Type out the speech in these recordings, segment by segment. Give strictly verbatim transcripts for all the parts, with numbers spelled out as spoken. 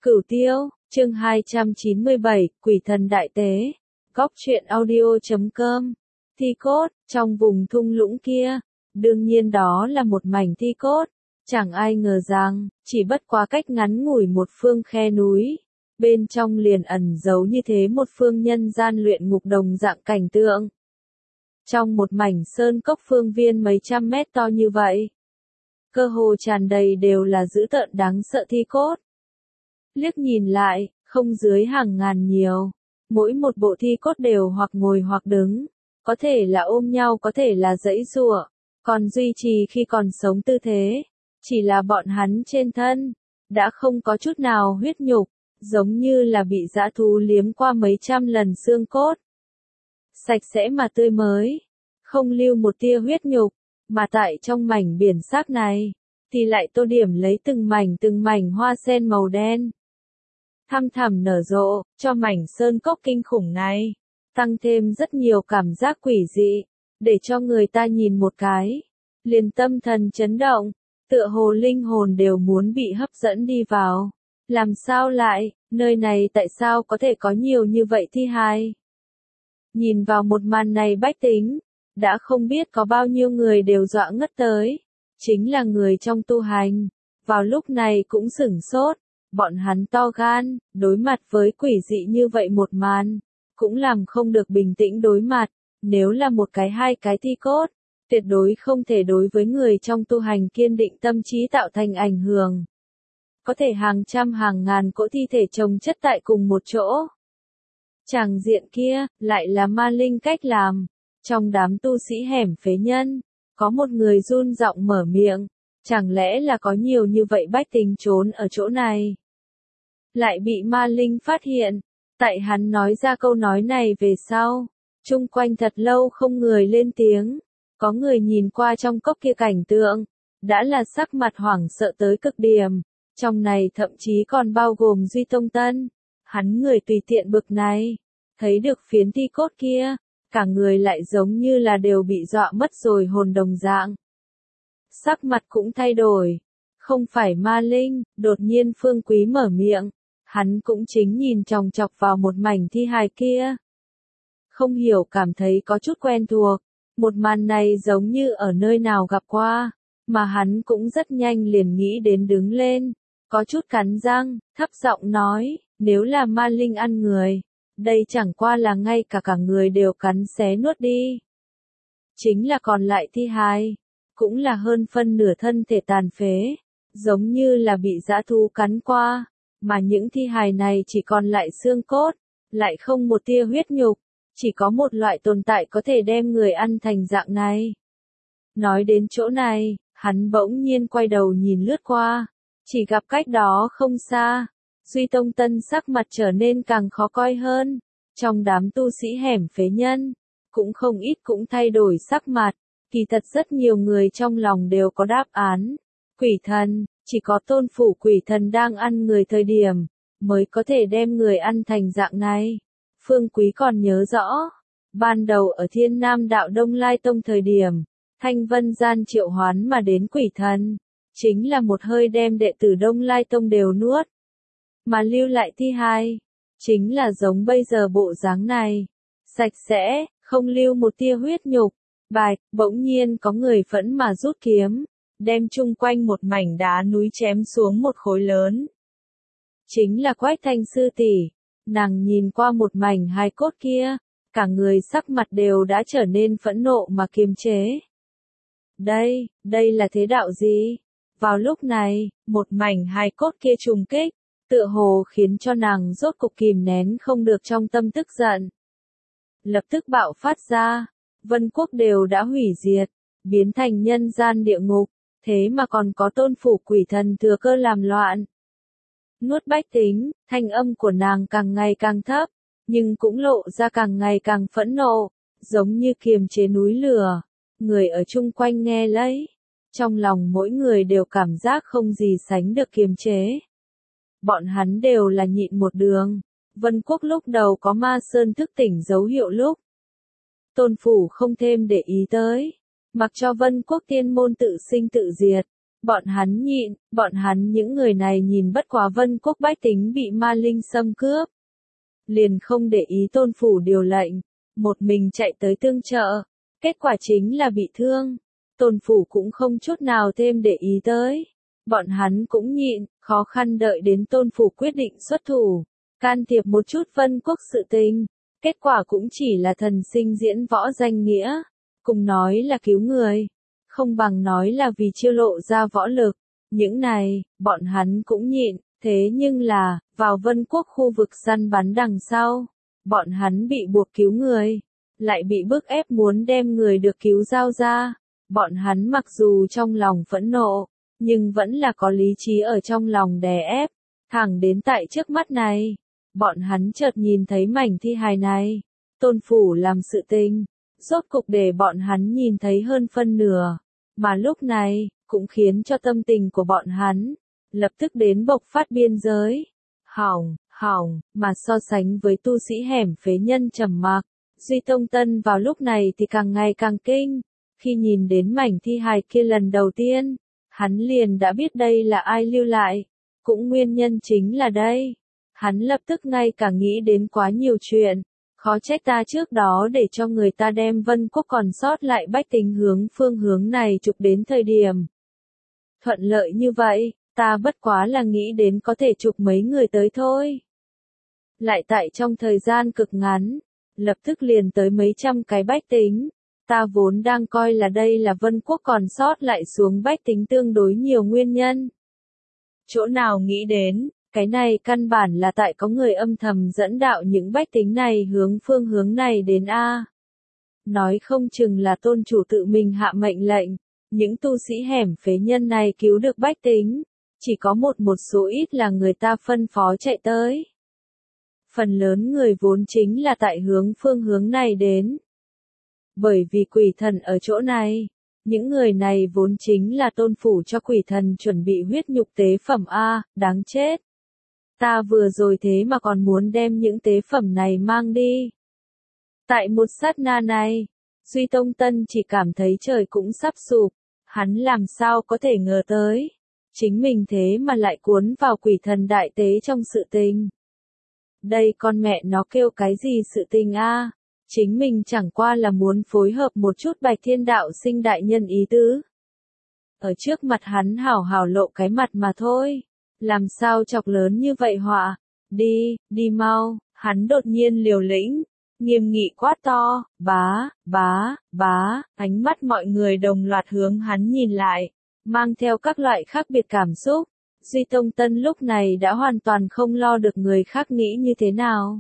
Cửu Tiêu, chương hai trăm chín mươi bảy, Quỷ thần đại tế. Góc truyện audio chấm com. Thi cốt, trong vùng thung lũng kia, đương nhiên đó là một mảnh thi cốt. Chẳng ai ngờ rằng, chỉ bất quá cách ngắn ngủi một phương khe núi, bên trong liền ẩn giấu như thế một phương nhân gian luyện ngục đồng dạng cảnh tượng. Trong một mảnh sơn cốc phương viên mấy trăm mét to như vậy, cơ hồ tràn đầy đều là dữ tợn đáng sợ thi cốt. Liếc nhìn lại, không dưới hàng ngàn nhiều, mỗi một bộ thi cốt đều hoặc ngồi hoặc đứng, có thể là ôm nhau có thể là giãy giụa, còn duy trì khi còn sống tư thế, chỉ là bọn hắn trên thân, đã không có chút nào huyết nhục, giống như là bị dã thú liếm qua mấy trăm lần xương cốt. Sạch sẽ mà tươi mới, không lưu một tia huyết nhục, mà tại trong mảnh biển xác này, thì lại tô điểm lấy từng mảnh từng mảnh hoa sen màu đen. Thăm thẳm nở rộ, cho mảnh sơn cốc kinh khủng này, tăng thêm rất nhiều cảm giác quỷ dị, để cho người ta nhìn một cái, liền tâm thần chấn động, tựa hồ linh hồn đều muốn bị hấp dẫn đi vào. Làm sao lại, nơi này tại sao có thể có nhiều như vậy thi hài? Nhìn vào một màn này bách tính, đã không biết có bao nhiêu người đều dọa ngất tới, chính là người trong tu hành, vào lúc này cũng sửng sốt. Bọn hắn to gan, đối mặt với quỷ dị như vậy một màn, cũng làm không được bình tĩnh đối mặt, nếu là một cái hai cái thi cốt, tuyệt đối không thể đối với người trong tu hành kiên định tâm trí tạo thành ảnh hưởng. Có thể hàng trăm hàng ngàn cỗ thi thể chồng chất tại cùng một chỗ. Tràng diện kia, lại là ma linh cách làm. Trong đám tu sĩ hẻm phế nhân, có một người run giọng mở miệng, chẳng lẽ là có nhiều như vậy bách tính trốn ở chỗ này? Lại bị ma linh phát hiện, tại hắn nói ra câu nói này về sau, chung quanh thật lâu không người lên tiếng, có người nhìn qua trong cốc kia cảnh tượng, đã là sắc mặt hoảng sợ tới cực điểm, trong này thậm chí còn bao gồm Duy Tông Tân, hắn người tùy tiện bực này, thấy được phiến thi cốt kia, cả người lại giống như là đều bị dọa mất rồi hồn đồng dạng. Sắc mặt cũng thay đổi, không phải ma linh, đột nhiên Phương Quý mở miệng. Hắn cũng chính nhìn chòng chọc vào một mảnh thi hài kia. Không hiểu cảm thấy có chút quen thuộc, một màn này giống như ở nơi nào gặp qua, mà hắn cũng rất nhanh liền nghĩ đến đứng lên, có chút cắn răng, thấp giọng nói, nếu là ma linh ăn người, đây chẳng qua là ngay cả cả người đều cắn xé nuốt đi. Chính là còn lại thi hài, cũng là hơn phân nửa thân thể tàn phế, giống như là bị dã thú cắn qua. Mà những thi hài này chỉ còn lại xương cốt, lại không một tia huyết nhục, chỉ có một loại tồn tại có thể đem người ăn thành dạng này. Nói đến chỗ này, hắn bỗng nhiên quay đầu nhìn lướt qua, chỉ gặp cách đó không xa, Duy Tông Tân sắc mặt trở nên càng khó coi hơn, trong đám tu sĩ hẻm phế nhân, cũng không ít cũng thay đổi sắc mặt, kỳ thật rất nhiều người trong lòng đều có đáp án, quỷ thần. Chỉ có tôn phủ quỷ thần đang ăn người thời điểm, mới có thể đem người ăn thành dạng này. Phương Quý còn nhớ rõ, ban đầu ở Thiên Nam Đạo Đông Lai Tông thời điểm, Thanh Vân Gian triệu hoán mà đến quỷ thần, chính là một hơi đem đệ tử Đông Lai Tông đều nuốt. Mà lưu lại thi hài, chính là giống bây giờ bộ dáng này, sạch sẽ, không lưu một tia huyết nhục. Bạch, bỗng nhiên có người phẫn mà rút kiếm, đem chung quanh một mảnh đá núi chém xuống một khối lớn. Chính là Quách Thanh sư tỷ, nàng nhìn qua một mảnh hài cốt kia, cả người sắc mặt đều đã trở nên phẫn nộ mà kiềm chế. Đây, đây là thế đạo gì? Vào lúc này, một mảnh hài cốt kia trùng kích, tựa hồ khiến cho nàng rốt cục kìm nén không được trong tâm tức giận. Lập tức bạo phát ra, Vân Quốc đều đã hủy diệt, biến thành nhân gian địa ngục. Thế mà còn có tôn phủ quỷ thần thừa cơ làm loạn. Nuốt bách tính, thanh âm của nàng càng ngày càng thấp, nhưng cũng lộ ra càng ngày càng phẫn nộ, giống như kiềm chế núi lửa. Người ở chung quanh nghe lấy, trong lòng mỗi người đều cảm giác không gì sánh được kiềm chế. Bọn hắn đều là nhịn một đường, Vân Quốc lúc đầu có ma sơn thức tỉnh dấu hiệu lúc. Tôn phủ không thêm để ý tới. Mặc cho Vân Quốc tiên môn tự sinh tự diệt, Bọn hắn nhịn, bọn hắn những người này nhìn bất quá Vân Quốc bách tính bị ma linh xâm cướp. Liền không để ý tôn phủ điều lệnh, một mình chạy tới tương trợ, kết quả chính là bị thương. Tôn phủ cũng không chút nào thêm để ý tới. Bọn hắn cũng nhịn, khó khăn đợi đến tôn phủ quyết định xuất thủ, can thiệp một chút Vân Quốc sự tình. Kết quả cũng chỉ là thần sinh diễn võ danh nghĩa, cùng nói là cứu người, không bằng nói là vì chiêu lộ ra võ lực. Những này, bọn hắn cũng nhịn, thế nhưng là, vào Vân Quốc khu vực săn bắn đằng sau, bọn hắn bị buộc cứu người, lại bị bức ép muốn đem người được cứu giao ra. Bọn hắn mặc dù trong lòng phẫn nộ, nhưng vẫn là có lý trí ở trong lòng đè ép, thẳng đến tại trước mắt này. Bọn hắn chợt nhìn thấy mảnh thi hài này, tôn phủ làm sự tình, rốt cục để bọn hắn nhìn thấy hơn phân nửa, mà lúc này, cũng khiến cho tâm tình của bọn hắn, lập tức đến bộc phát biên giới. Hỏng, hỏng, mà so sánh với tu sĩ hẻm phế nhân trầm mặc, Duy Tông Tân vào lúc này thì càng ngày càng kinh, khi nhìn đến mảnh thi hài kia lần đầu tiên, hắn liền đã biết đây là ai lưu lại, cũng nguyên nhân chính là đây. Hắn lập tức ngay cả nghĩ đến quá nhiều chuyện, khó trách ta trước đó để cho người ta đem Vân Quốc còn sót lại bách tính hướng phương hướng này trục đến thời điểm. Thuận lợi như vậy, ta bất quá là nghĩ đến có thể trục mấy người tới thôi. Lại tại trong thời gian cực ngắn, lập tức liền tới mấy trăm cái bách tính, ta vốn đang coi là đây là Vân Quốc còn sót lại xuống bách tính tương đối nhiều nguyên nhân. Chỗ nào nghĩ đến, cái này căn bản là tại có người âm thầm dẫn đạo những bách tính này hướng phương hướng này đến A. Nói không chừng là tôn chủ tự mình hạ mệnh lệnh, những tu sĩ hẻm phế nhân này cứu được bách tính, chỉ có một một số ít là người ta phân phó chạy tới. Phần lớn người vốn chính là tại hướng phương hướng này đến. Bởi vì quỷ thần ở chỗ này, những người này vốn chính là tôn phủ cho quỷ thần chuẩn bị huyết nhục tế phẩm A, đáng chết. Ta vừa rồi thế mà còn muốn đem những tế phẩm này mang đi. Tại một sát na này, Duy Tông Tân chỉ cảm thấy trời cũng sắp sụp, hắn làm sao có thể ngờ tới. Chính mình thế mà lại cuốn vào quỷ thần đại tế trong sự tình. Đây con mẹ nó kêu cái gì sự tình a? Chính mình chẳng qua là muốn phối hợp một chút Bạch Thiên Đạo Sinh đại nhân ý tứ. Ở trước mặt hắn hảo hảo lộ cái mặt mà thôi. Làm sao chọc lớn như vậy họa? Đi, đi mau, hắn đột nhiên liều lĩnh, nghiêm nghị quát to, bá, bá, bá, ánh mắt mọi người đồng loạt hướng hắn nhìn lại, mang theo các loại khác biệt cảm xúc. Duy Tông Tân lúc này đã hoàn toàn không lo được người khác nghĩ như thế nào.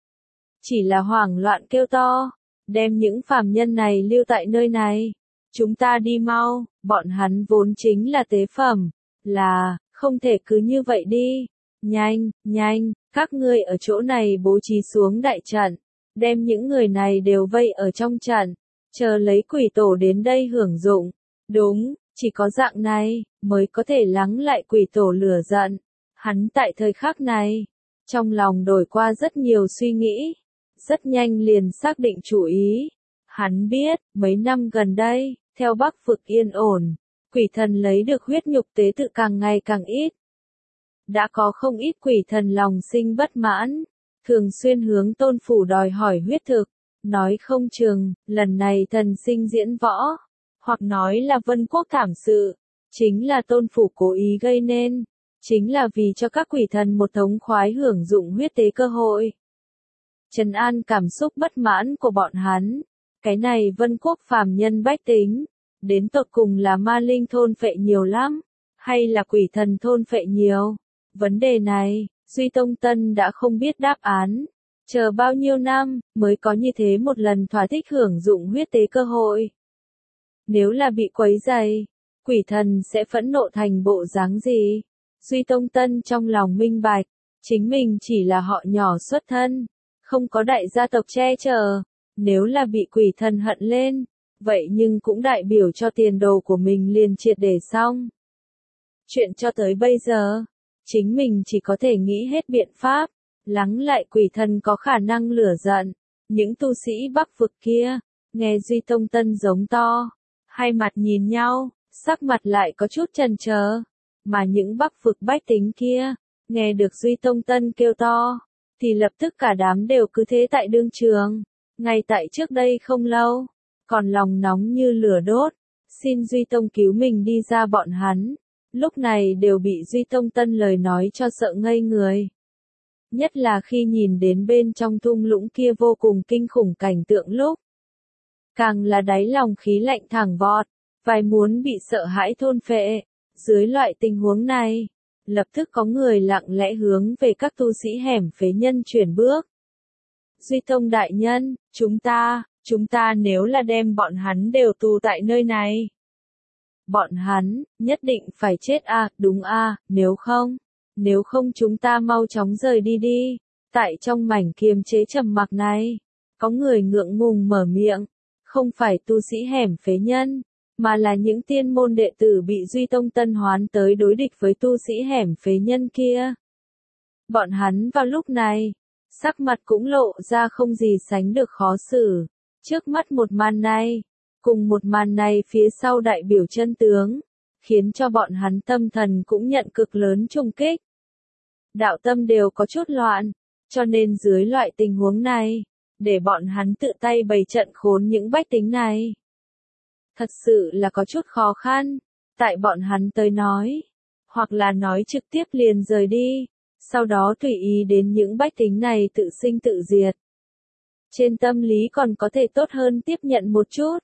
Chỉ là hoảng loạn kêu to, đem những phàm nhân này lưu tại nơi này. Chúng ta đi mau, bọn hắn vốn chính là tế phẩm, là, không thể cứ như vậy đi. Nhanh, nhanh, các ngươi ở chỗ này bố trí xuống đại trận, đem những người này đều vây ở trong trận, chờ lấy quỷ tổ đến đây hưởng dụng. Đúng, chỉ có dạng này, mới có thể lắng lại quỷ tổ lửa giận. Hắn tại thời khắc này, trong lòng đổi qua rất nhiều suy nghĩ, rất nhanh liền xác định chủ ý. Hắn biết, mấy năm gần đây, theo Bắc vực yên ổn, quỷ thần lấy được huyết nhục tế tự càng ngày càng ít. Đã có không ít quỷ thần lòng sinh bất mãn, thường xuyên hướng tôn phủ đòi hỏi huyết thực, nói không chừng, lần này thần sinh diễn võ, hoặc nói là Vân Quốc thảm sự, chính là tôn phủ cố ý gây nên, chính là vì cho các quỷ thần một thống khoái hưởng dụng huyết tế cơ hội. Trấn an cảm xúc bất mãn của bọn hắn, cái này Vân Quốc phàm nhân bách tính, đến tột cùng là ma linh thôn phệ nhiều lắm, hay là quỷ thần thôn phệ nhiều? Vấn đề này, Duy Tông Tân đã không biết đáp án. Chờ bao nhiêu năm, mới có như thế một lần thỏa thích hưởng dụng huyết tế cơ hội. Nếu là bị quấy rầy, quỷ thần sẽ phẫn nộ thành bộ dáng gì? Duy Tông Tân trong lòng minh bạch, chính mình chỉ là họ nhỏ xuất thân, không có đại gia tộc che chở. Nếu là bị quỷ thần hận lên, vậy nhưng cũng đại biểu cho tiền đồ của mình liền triệt để xong. Chuyện cho tới bây giờ, chính mình chỉ có thể nghĩ hết biện pháp, lắng lại quỷ thần có khả năng lửa giận. Những tu sĩ Bắc vực kia, nghe Duy Tông Tân giống to, hai mặt nhìn nhau, sắc mặt lại có chút chần chờ, mà những Bắc vực bách tính kia, nghe được Duy Tông Tân kêu to, thì lập tức cả đám đều cứ thế tại đương trường, ngay tại trước đây không lâu, còn lòng nóng như lửa đốt, xin Duy Tông cứu mình đi ra bọn hắn, lúc này đều bị Duy Tông Tân lời nói cho sợ ngây người. Nhất là khi nhìn đến bên trong thung lũng kia vô cùng kinh khủng cảnh tượng lúc, càng là đáy lòng khí lạnh thẳng vọt, vài muốn bị sợ hãi thôn phệ. Dưới loại tình huống này, lập tức có người lặng lẽ hướng về các tu sĩ hẻm phế nhân chuyển bước. Duy Tông đại nhân, chúng ta, chúng ta nếu là đem bọn hắn đều tù tại nơi này. Bọn hắn, nhất định phải chết à, đúng à, nếu không, nếu không chúng ta mau chóng rời đi đi. Tại trong mảnh kiềm chế trầm mặc này, có người ngượng ngùng mở miệng, không phải tu sĩ hẻm phế nhân, mà là những tiên môn đệ tử bị Duy Tông Tân hoán tới đối địch với tu sĩ hẻm phế nhân kia. Bọn hắn vào lúc này, sắc mặt cũng lộ ra không gì sánh được khó xử. Trước mắt một màn này, cùng một màn này phía sau đại biểu chân tướng, khiến cho bọn hắn tâm thần cũng nhận cực lớn trùng kích. Đạo tâm đều có chút loạn, cho nên dưới loại tình huống này, để bọn hắn tự tay bày trận khốn những bách tính này. Thật sự là có chút khó khăn, tại bọn hắn tới nói, hoặc là nói trực tiếp liền rời đi, sau đó tùy ý đến những bách tính này tự sinh tự diệt. Trên tâm lý còn có thể tốt hơn tiếp nhận một chút.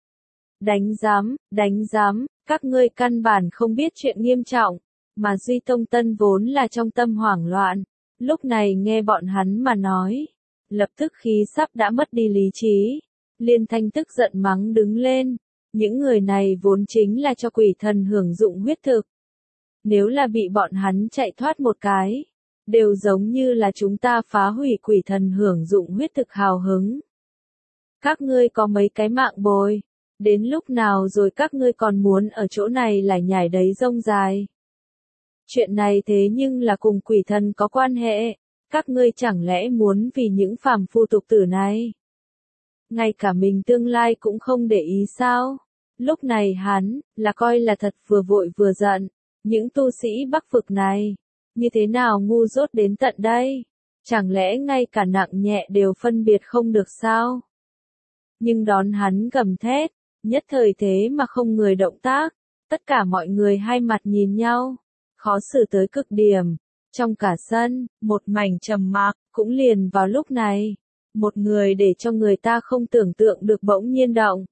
Đánh giám, đánh giám, các ngươi căn bản không biết chuyện nghiêm trọng, mà Duy Tông Tân vốn là trong tâm hoảng loạn, lúc này nghe bọn hắn mà nói, lập tức khí sắp đã mất đi lý trí, liên thanh tức giận mắng đứng lên. Những người này vốn chính là cho quỷ thần hưởng dụng huyết thực. Nếu là bị bọn hắn chạy thoát một cái, đều giống như là chúng ta phá hủy quỷ thần hưởng dụng huyết thực hào hứng. Các ngươi có mấy cái mạng bồi, đến lúc nào rồi các ngươi còn muốn ở chỗ này lại nhảy đấy rông dài. Chuyện này thế nhưng là cùng quỷ thần có quan hệ, các ngươi chẳng lẽ muốn vì những phàm phu tục tử này. Ngay cả mình tương lai cũng không để ý sao? Lúc này hắn, là coi là thật vừa vội vừa giận, những tu sĩ Bắc vực này, như thế nào ngu dốt đến tận đây? Chẳng lẽ ngay cả nặng nhẹ đều phân biệt không được sao? Nhưng đón hắn gầm thét, nhất thời thế mà không người động tác, tất cả mọi người hai mặt nhìn nhau, khó xử tới cực điểm. Trong cả sân, một mảnh trầm mặc, cũng liền vào lúc này, một người để cho người ta không tưởng tượng được bỗng nhiên động.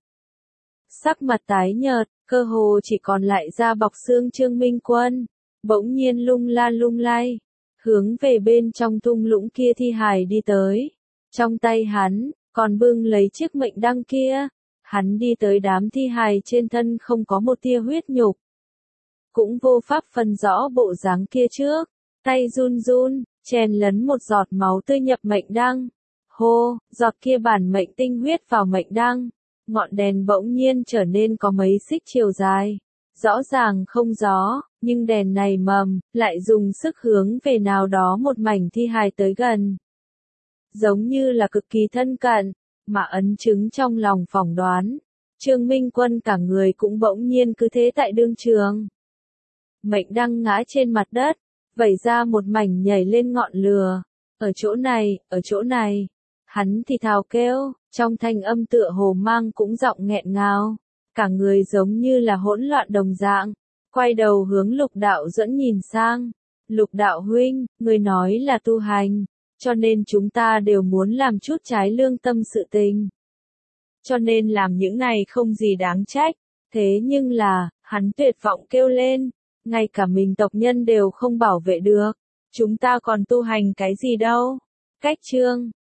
Sắc mặt tái nhợt, cơ hồ chỉ còn lại da bọc xương Trương Minh Quân, bỗng nhiên lung la lung lay, hướng về bên trong thung lũng kia thi hài đi tới. Trong tay hắn, còn bưng lấy chiếc mệnh đăng kia, hắn đi tới đám thi hài trên thân không có một tia huyết nhục. Cũng vô pháp phân rõ bộ dáng kia trước, tay run run, chèn lấn một giọt máu tươi nhập mệnh đăng. Hô, giọt kia bản mệnh tinh huyết vào mệnh đăng. Ngọn đèn bỗng nhiên trở nên có mấy xích chiều dài. Rõ ràng không gió, nhưng đèn này mầm, lại dùng sức hướng về nào đó một mảnh thi hài tới gần. Giống như là cực kỳ thân cận, mà ấn chứng trong lòng phỏng đoán. Trương Minh Quân cả người cũng bỗng nhiên cứ thế tại đương trường. Mệnh đăng ngã trên mặt đất, vẩy ra một mảnh nhảy lên ngọn lửa. Ở chỗ này, ở chỗ này. Hắn thì thào kêu, trong thanh âm tựa hồ mang cũng giọng nghẹn ngào, cả người giống như là hỗn loạn đồng dạng, quay đầu hướng Lục Đạo Duẫn nhìn sang. Lục Đạo huynh, người nói là tu hành, cho nên chúng ta đều muốn làm chút trái lương tâm sự tình. Cho nên làm những này không gì đáng trách, thế nhưng là, hắn tuyệt vọng kêu lên, ngay cả mình tộc nhân đều không bảo vệ được, chúng ta còn tu hành cái gì đâu. Cách chương